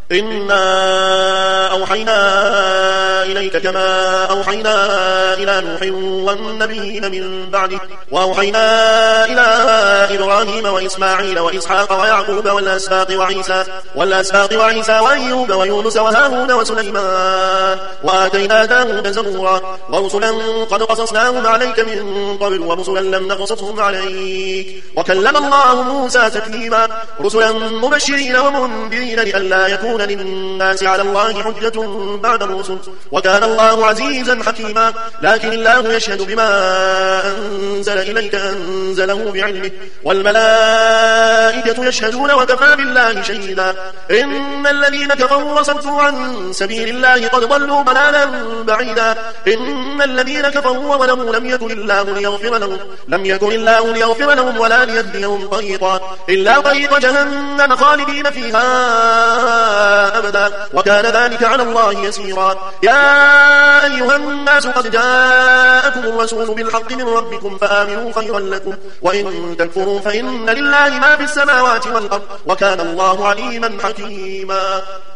إنا أوحينا إليك كما أوحينا إلى نوح والنبيين من بعده وأوحينا إلى إبراهيم وإسماعيل وإسحاق ويعقوب والأسباط وعيسى وأيوب ويونس وهارون وسليمان وآتينا داود زبورا ورسلا قد قصصناهم عليك من قبل ورسلا لم نقصصهم عليك وكلم الله موسى تكليما رسلا مبشرين ومنذرين لئلا يكون للناس على الله حجة بعد الرسل وكان الله عزيزا حكيما لكن الله يشهد بما أنزل إليك أنزله بعلمه والملائكة يشهدون وكفى بالله شهيدا إن الذين كفروا وصدوا عن سبيل الله قد ضلوا ضلالا بعيدا إن الذين كفروا وظلموا لم يكن الله ليغفر لهم ولا ليهديهم طريقا إلا طريق جهنم خالدين فيها أبدا وكان ذلك على الله يسيرا يا أيها الناس قد جاءكم الرسول بالحق من ربكم فآمنوا خيرا لكم وإن تكفروا فإن لله ما في السماوات والأرض وكان الله عليما حكيما.